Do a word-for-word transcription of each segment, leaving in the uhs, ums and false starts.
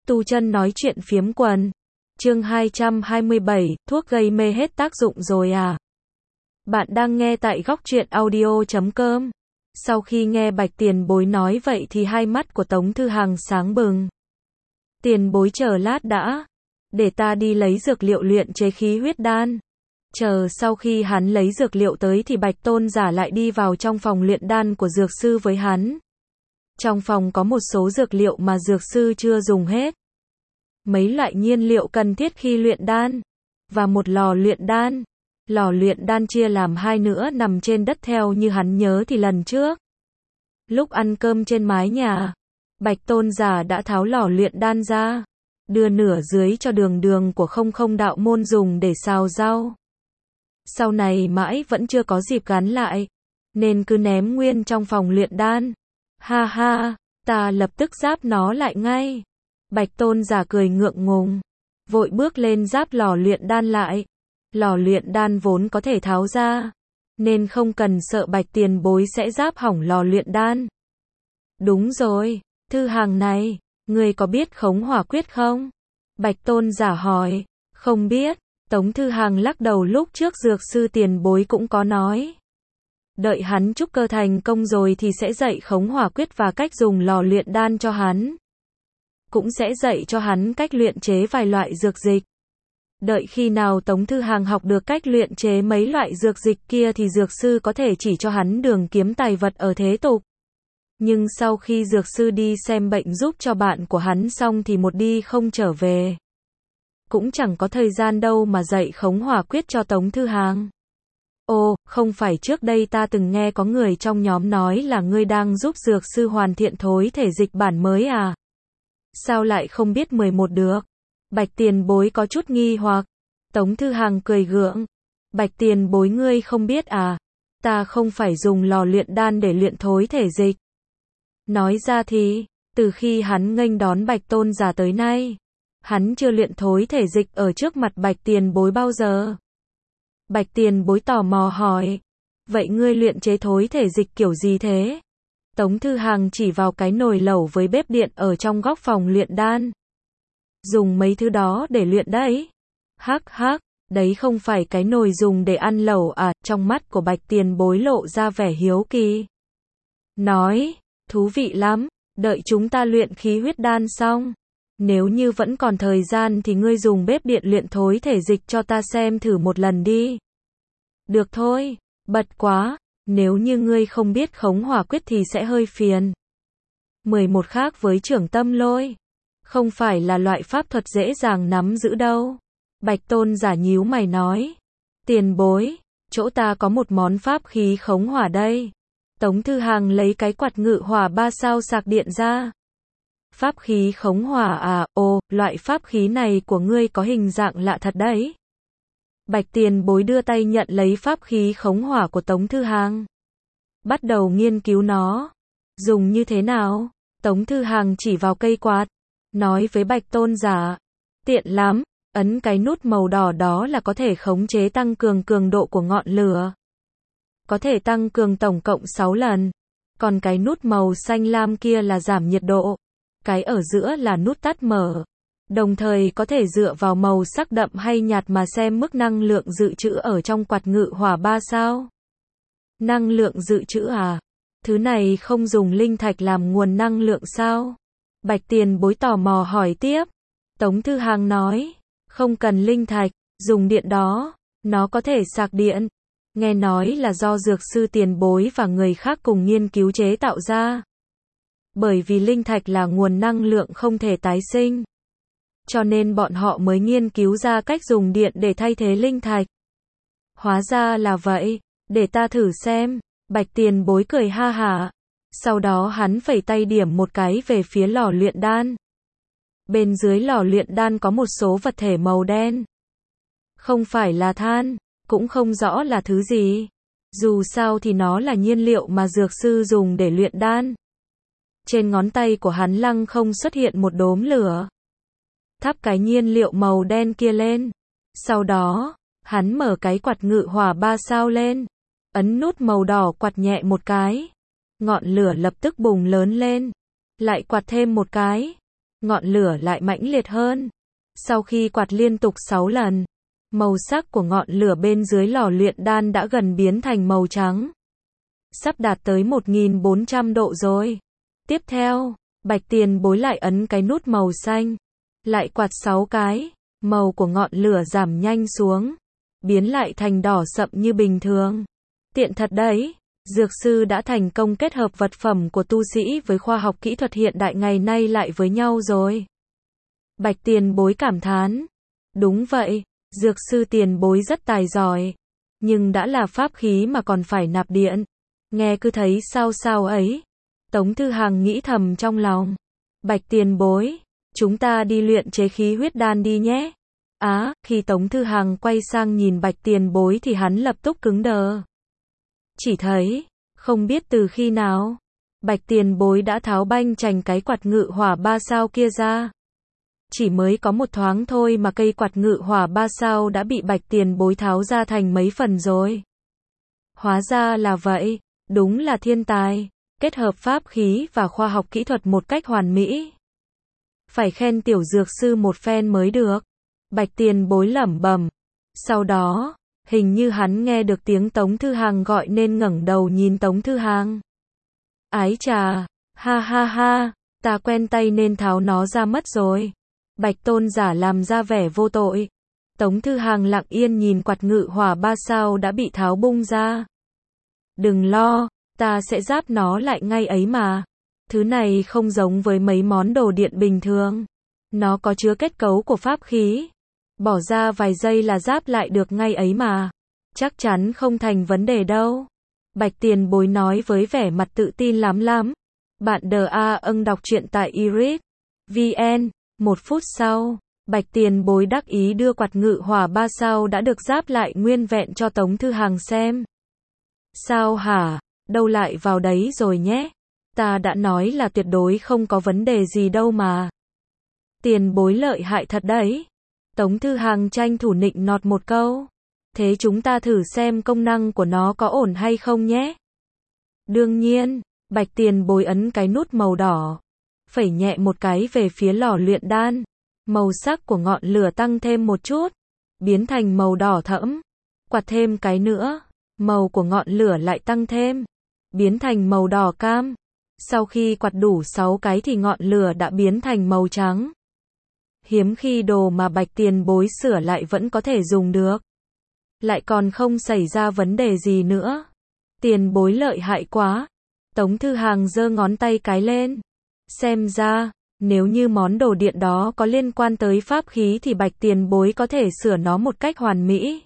Tu chân nói chuyện phiếm quần. Chương hai trăm hai mươi bảy, thuốc gây mê hết tác dụng rồi à? Bạn đang nghe tại góc truyện audio chấm com. Sau khi nghe Bạch Tiền Bối nói vậy thì hai mắt của Tống Thư Hằng sáng bừng. Tiền Bối chờ lát đã. Để ta đi lấy dược liệu luyện chế khí huyết đan. Chờ sau khi hắn lấy dược liệu tới thì Bạch Tôn giả lại đi vào trong phòng luyện đan của dược sư với hắn. Trong phòng có một số dược liệu mà dược sư chưa dùng hết. Mấy loại nhiên liệu cần thiết khi luyện đan. Và một lò luyện đan. Lò luyện đan chia làm hai nữa nằm trên đất theo như hắn nhớ thì lần trước. Lúc ăn cơm trên mái nhà, Bạch Tôn giả đã tháo lò luyện đan ra. Đưa nửa dưới cho đường đường của không không đạo môn dùng để xào rau. Sau này mãi vẫn chưa có dịp gắn lại. Nên cứ ném nguyên trong phòng luyện đan. Ha ha, ta lập tức giáp nó lại ngay. Bạch Tôn giả cười ngượng ngùng. Vội bước lên giáp lò luyện đan lại. Lò luyện đan vốn có thể tháo ra. Nên không cần sợ Bạch Tiền Bối sẽ giáp hỏng lò luyện đan. Đúng rồi, Thư Hằng này, ngươi có biết khống hỏa quyết không? Bạch Tôn giả hỏi. Không biết. Tống Thư Hằng lắc đầu, lúc trước dược sư Tiền Bối cũng có nói. Đợi hắn trúc cơ thành công rồi thì sẽ dạy khống hỏa quyết và cách dùng lò luyện đan cho hắn. Cũng sẽ dạy cho hắn cách luyện chế vài loại dược dịch. Đợi khi nào Tống Thư Hằng học được cách luyện chế mấy loại dược dịch kia thì dược sư có thể chỉ cho hắn đường kiếm tài vật ở thế tục. Nhưng sau khi dược sư đi xem bệnh giúp cho bạn của hắn xong thì một đi không trở về. Cũng chẳng có thời gian đâu mà dạy khống hỏa quyết cho Tống Thư Hằng. Ồ, không phải trước đây ta từng nghe có người trong nhóm nói là ngươi đang giúp dược sư hoàn thiện thối thể dịch bản mới à? Sao lại không biết mười một được? Bạch Tiền Bối có chút nghi hoặc. Tống Thư Hằng cười gượng. Bạch Tiền Bối ngươi không biết à? Ta không phải dùng lò luyện đan để luyện thối thể dịch. Nói ra thì, từ khi hắn nghênh đón Bạch Tôn giả tới nay, hắn chưa luyện thối thể dịch ở trước mặt Bạch Tiền Bối bao giờ. Bạch Tiền Bối tò mò hỏi. Vậy ngươi luyện chế thối thể dịch kiểu gì thế? Tống Thư Hằng chỉ vào cái nồi lẩu với bếp điện ở trong góc phòng luyện đan. Dùng mấy thứ đó để luyện đấy. Hắc hắc, đấy không phải cái nồi dùng để ăn lẩu à? Trong mắt của Bạch Tiền Bối lộ ra vẻ hiếu kỳ. Nói, thú vị lắm, đợi chúng ta luyện khí huyết đan xong. Nếu như vẫn còn thời gian thì ngươi dùng bếp điện luyện thối thể dịch cho ta xem thử một lần đi. Được thôi, bật quá, nếu như ngươi không biết khống hỏa quyết thì sẽ hơi phiền. mười một khác với trưởng tâm lôi. Không phải là loại pháp thuật dễ dàng nắm giữ đâu. Bạch Tôn giả nhíu mày nói. Tiền Bối, chỗ ta có một món pháp khí khống hỏa đây. Tống Thư Hằng lấy cái quạt ngự hỏa ba sao sạc điện ra. Pháp khí khống hỏa à? Ồ, loại pháp khí này của ngươi có hình dạng lạ thật đấy. Bạch Tiền Bối đưa tay nhận lấy pháp khí khống hỏa của Tống Thư Hằng. Bắt đầu nghiên cứu nó. Dùng như thế nào? Tống Thư Hằng chỉ vào cây quạt. Nói với Bạch Tôn giả. Tiện lắm, ấn cái nút màu đỏ đó là có thể khống chế tăng cường cường độ của ngọn lửa. Có thể tăng cường tổng cộng sáu lần. Còn cái nút màu xanh lam kia là giảm nhiệt độ. Cái ở giữa là nút tắt mở. Đồng thời có thể dựa vào màu sắc đậm hay nhạt mà xem mức năng lượng dự trữ ở trong quạt ngự hỏa ba sao. Năng lượng dự trữ à? Thứ này không dùng linh thạch làm nguồn năng lượng sao? Bạch Tiền Bối tò mò hỏi tiếp. Tống Thư Hằng nói. Không cần linh thạch, dùng điện đó. Nó có thể sạc điện. Nghe nói là do dược sư Tiền Bối và người khác cùng nghiên cứu chế tạo ra. Bởi vì linh thạch là nguồn năng lượng không thể tái sinh. Cho nên bọn họ mới nghiên cứu ra cách dùng điện để thay thế linh thạch. Hóa ra là vậy, để ta thử xem. Bạch Tiền Bối cười ha hả. Sau đó hắn phẩy tay điểm một cái về phía lò luyện đan. Bên dưới lò luyện đan có một số vật thể màu đen. Không phải là than, cũng không rõ là thứ gì. Dù sao thì nó là nhiên liệu mà dược sư dùng để luyện đan. Trên ngón tay của hắn lăng không xuất hiện một đốm lửa. Thắp cái nhiên liệu màu đen kia lên. Sau đó, hắn mở cái quạt ngự hỏa ba sao lên. Ấn nút màu đỏ quạt nhẹ một cái. Ngọn lửa lập tức bùng lớn lên. Lại quạt thêm một cái. ngọn lửa lại mãnh liệt hơn. Sau khi quạt liên tục sáu lần, màu sắc của ngọn lửa bên dưới lò luyện đan đã gần biến thành màu trắng. Sắp đạt tới một nghìn bốn trăm độ rồi. Tiếp theo, Bạch Tiền Bối lại ấn cái nút màu xanh. Lại quạt sáu cái, màu của ngọn lửa giảm nhanh xuống, biến lại thành đỏ sậm như bình thường. Tiện thật đấy, dược sư đã thành công kết hợp vật phẩm của tu sĩ với khoa học kỹ thuật hiện đại ngày nay lại với nhau rồi. Bạch Tiền Bối cảm thán. Đúng vậy, dược sư Tiền Bối rất tài giỏi. Nhưng đã là pháp khí mà còn phải nạp điện. Nghe cứ thấy sao sao ấy. Tống Thư Hằng nghĩ thầm trong lòng. Bạch Tiền Bối, chúng ta đi luyện chế khí huyết đan đi nhé. Á, à, khi Tống Thư Hằng quay sang nhìn Bạch Tiền Bối thì hắn lập tức cứng đờ. Chỉ thấy, không biết từ khi nào, Bạch Tiền Bối đã tháo banh chành cái quạt ngự hỏa ba sao kia ra. Chỉ mới có một thoáng thôi mà cây quạt ngự hỏa ba sao đã bị Bạch Tiền Bối tháo ra thành mấy phần rồi. Hóa ra là vậy, đúng là thiên tài, kết hợp pháp khí và khoa học kỹ thuật một cách hoàn mỹ. Phải khen tiểu dược sư một phen mới được. Bạch Tiền Bối lẩm bẩm. Sau đó, hình như hắn nghe được tiếng Tống Thư Hằng gọi nên ngẩng đầu nhìn Tống Thư Hằng. Ái chà, ha ha ha, ta quen tay nên tháo nó ra mất rồi. Bạch Tôn giả làm ra vẻ vô tội. Tống Thư Hằng lặng yên nhìn quạt ngự hỏa ba sao đã bị tháo bung ra. Đừng lo, ta sẽ giáp nó lại ngay ấy mà. Thứ này không giống với mấy món đồ điện bình thường. Nó có chứa kết cấu của pháp khí. Bỏ ra vài giây là giáp lại được ngay ấy mà. Chắc chắn không thành vấn đề đâu. Bạch Tiền Bối nói với vẻ mặt tự tin lắm lắm. Bạn đờ a âng đọc truyện tại iris chấm vn. Một phút sau, Bạch Tiền Bối đắc ý đưa quạt ngự hỏa ba sao đã được giáp lại nguyên vẹn cho Tống Thư Hằng xem. Sao hả? Đâu lại vào đấy rồi nhé. Ta đã nói là tuyệt đối không có vấn đề gì đâu mà. Tiền Bối lợi hại thật đấy. Tống Thư Hằng tranh thủ nịnh nọt một câu. Thế chúng ta thử xem công năng của nó có ổn hay không nhé. Đương nhiên, Bạch Tiền Bối ấn cái nút màu đỏ. Phẩy nhẹ một cái về phía lò luyện đan. Màu sắc của ngọn lửa tăng thêm một chút. Biến thành màu đỏ thẫm. Quạt thêm cái nữa. Màu của ngọn lửa lại tăng thêm. Biến thành màu đỏ cam. Sau khi quạt đủ sáu cái thì ngọn lửa đã biến thành màu trắng. Hiếm khi đồ mà Bạch Tiền Bối sửa lại vẫn có thể dùng được. Lại còn không xảy ra vấn đề gì nữa. Tiền Bối lợi hại quá. Tống Thư Hằng giơ ngón tay cái lên. Xem ra, nếu như món đồ điện đó có liên quan tới pháp khí thì Bạch Tiền Bối có thể sửa nó một cách hoàn mỹ.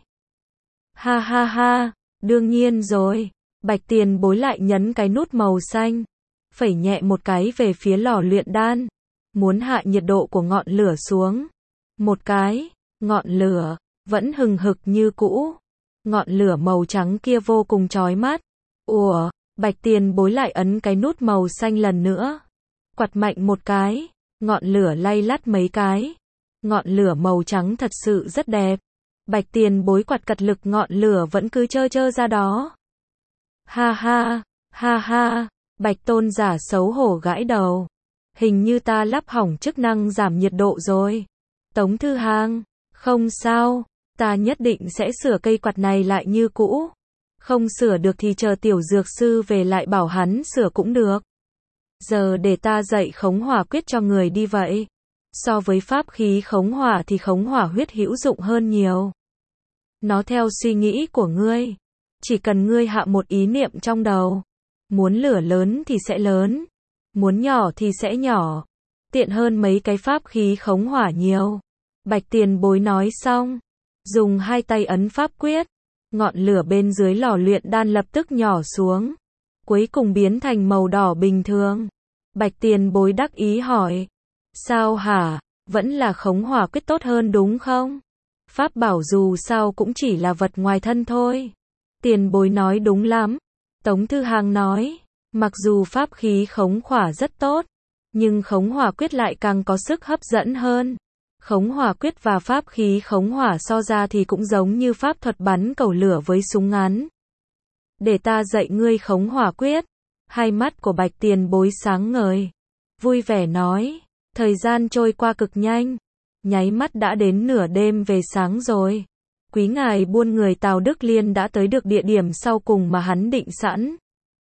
Ha ha ha, đương nhiên rồi. Bạch Tiền Bối lại nhấn cái nút màu xanh. Phẩy nhẹ một cái về phía lò luyện đan. Muốn hạ nhiệt độ của ngọn lửa xuống. Một cái, ngọn lửa vẫn hừng hực như cũ. Ngọn lửa màu trắng kia vô cùng chói mắt. Ủa, Bạch Tiền Bối lại ấn cái nút màu xanh lần nữa. Quạt mạnh một cái, ngọn lửa lay lắt mấy cái. Ngọn lửa màu trắng thật sự rất đẹp. Bạch Tiền Bối quạt cật lực ngọn lửa vẫn cứ chơ chơ ra đó. Ha ha, ha ha, Bạch Tôn giả xấu hổ gãi đầu. Hình như ta lắp hỏng chức năng giảm nhiệt độ rồi. Tống Thư Hằng, không sao, ta nhất định sẽ sửa cây quạt này lại như cũ. Không sửa được thì chờ tiểu dược sư về lại bảo hắn sửa cũng được. Giờ để ta dạy khống hỏa quyết cho người đi vậy. So với pháp khí khống hỏa thì khống hỏa huyết hữu dụng hơn nhiều. Nó theo suy nghĩ của ngươi. Chỉ cần ngươi hạ một ý niệm trong đầu. Muốn lửa lớn thì sẽ lớn. Muốn nhỏ thì sẽ nhỏ. Tiện hơn mấy cái pháp khí khống hỏa nhiều. Bạch Tiền Bối nói xong. Dùng hai tay ấn pháp quyết. Ngọn lửa bên dưới lò luyện đan lập tức nhỏ xuống. Cuối cùng biến thành màu đỏ bình thường. Bạch Tiền Bối đắc ý hỏi. Sao hả? Vẫn là khống hỏa quyết tốt hơn đúng không? Pháp bảo dù sao cũng chỉ là vật ngoài thân thôi. Tiền Bối nói đúng lắm. Tống Thư Hằng nói. Mặc dù pháp khí khống hỏa rất tốt. Nhưng khống hỏa quyết lại càng có sức hấp dẫn hơn. Khống hỏa quyết và pháp khí khống hỏa so ra thì cũng giống như pháp thuật bắn cầu lửa với súng ngắn. Để ta dạy ngươi khống hỏa quyết. Hai mắt của Bạch Tiền Bối sáng ngời. Vui vẻ nói. Thời gian trôi qua cực nhanh, nháy mắt đã đến nửa đêm về sáng rồi. Quý ngài buôn người Tào Đức Liên đã tới được địa điểm sau cùng mà hắn định sẵn.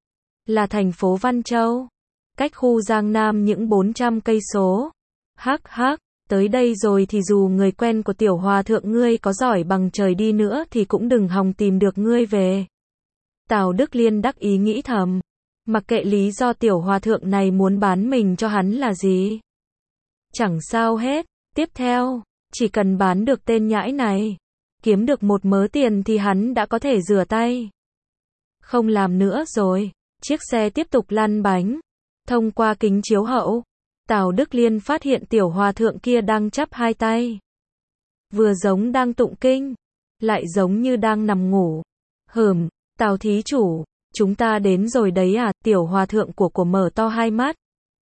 Là thành phố Văn Châu, cách khu Giang Nam những bốn trăm cây số. Hắc hắc, tới đây rồi thì dù người quen của tiểu hòa thượng ngươi có giỏi bằng trời đi nữa thì cũng đừng hòng tìm được ngươi về. Tào Đức Liên đắc ý nghĩ thầm, mặc kệ lý do tiểu hòa thượng này muốn bán mình cho hắn là gì. Chẳng sao hết, tiếp theo, chỉ cần bán được tên nhãi này, kiếm được một mớ tiền thì hắn đã có thể rửa tay. Không làm nữa rồi, chiếc xe tiếp tục lăn bánh. Thông qua kính chiếu hậu, Tào Đức Liên phát hiện tiểu hòa thượng kia đang chắp hai tay. Vừa giống đang tụng kinh, lại giống như đang nằm ngủ. Hừm, Tào thí chủ, chúng ta đến rồi đấy à, tiểu hòa thượng của của mở to hai mắt.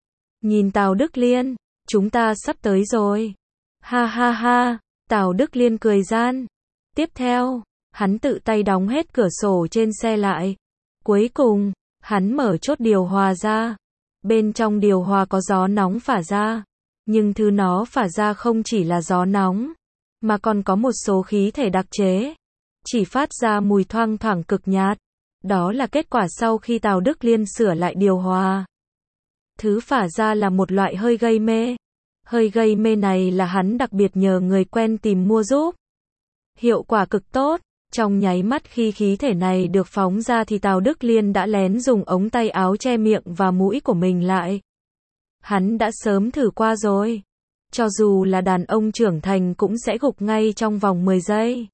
Nhìn Tào Đức Liên, chúng ta sắp tới rồi. Ha ha ha, Tào Đức Liên cười gian. Tiếp theo, hắn tự tay đóng hết cửa sổ trên xe lại. Cuối cùng, hắn mở chốt điều hòa ra. Bên trong điều hòa có gió nóng phả ra. Nhưng thứ nó phả ra không chỉ là gió nóng, mà còn có một số khí thể đặc chế. Chỉ phát ra mùi thoang thoảng cực nhạt. Đó là kết quả sau khi Tào Đức Liên sửa lại điều hòa. Thứ phả ra là một loại hơi gây mê. Hơi gây mê này là hắn đặc biệt nhờ người quen tìm mua giúp. Hiệu quả cực tốt. Trong nháy mắt khi khí thể này được phóng ra thì Tào Đức Liên đã lén dùng ống tay áo che miệng và mũi của mình lại. Hắn đã sớm thử qua rồi. Cho dù là đàn ông trưởng thành cũng sẽ gục ngay trong vòng mười giây.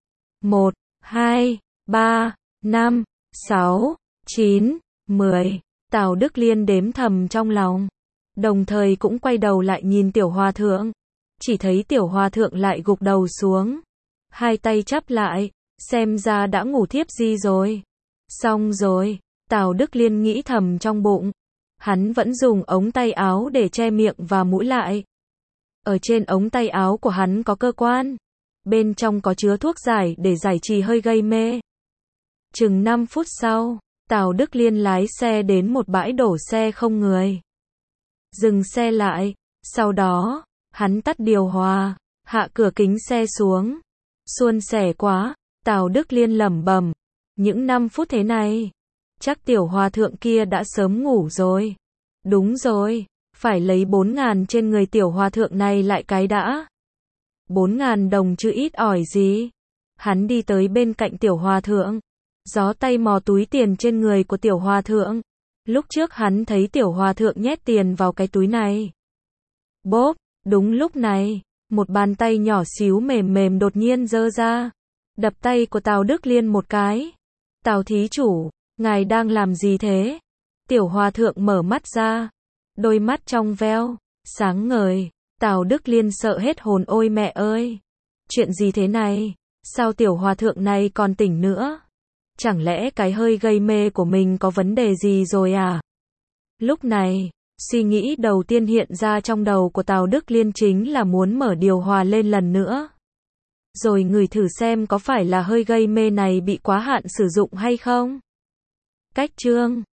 một, hai, ba, năm, sáu, chín, mười. Tào Đức Liên đếm thầm trong lòng. Đồng thời cũng quay đầu lại nhìn tiểu hòa thượng. Chỉ thấy tiểu hòa thượng lại gục đầu xuống. Hai tay chắp lại. Xem ra đã ngủ thiếp đi rồi. Xong rồi, Tào Đức Liên nghĩ thầm trong bụng. Hắn vẫn dùng ống tay áo để che miệng và mũi lại. Ở trên ống tay áo của hắn có cơ quan. Bên trong có chứa thuốc giải để giải trì hơi gây mê. Chừng năm phút sau, Tào Đức Liên lái xe đến một bãi đổ xe không người. Dừng xe lại. Sau đó, hắn tắt điều hòa, hạ cửa kính xe xuống. Suôn sẻ quá. Tào Đức Liên lẩm bẩm, những năm phút thế này, chắc tiểu hòa thượng kia đã sớm ngủ rồi. Đúng rồi, phải lấy bốn ngàn trên người tiểu hòa thượng này lại cái đã. Bốn ngàn đồng chứ ít ỏi gì. Hắn đi tới bên cạnh tiểu hòa thượng, gió tay mò túi tiền trên người của tiểu hòa thượng. Lúc trước hắn thấy tiểu hòa thượng nhét tiền vào cái túi này. Bốp, đúng lúc này, một bàn tay nhỏ xíu mềm mềm đột nhiên giơ ra. Đập tay của Tào Đức Liên một cái. Tào thí chủ, ngài đang làm gì thế? Tiểu hòa thượng mở mắt ra. Đôi mắt trong veo, sáng ngời. Tào Đức Liên sợ hết hồn, ôi mẹ ơi. Chuyện gì thế này? Sao tiểu hòa thượng này còn tỉnh nữa? Chẳng lẽ cái hơi gây mê của mình có vấn đề gì rồi à? Lúc này, suy nghĩ đầu tiên hiện ra trong đầu của Tào Đức Liên chính là muốn mở điều hòa lên lần nữa. Rồi ngửi thử xem có phải là hơi gây mê này bị quá hạn sử dụng hay không. Cách chương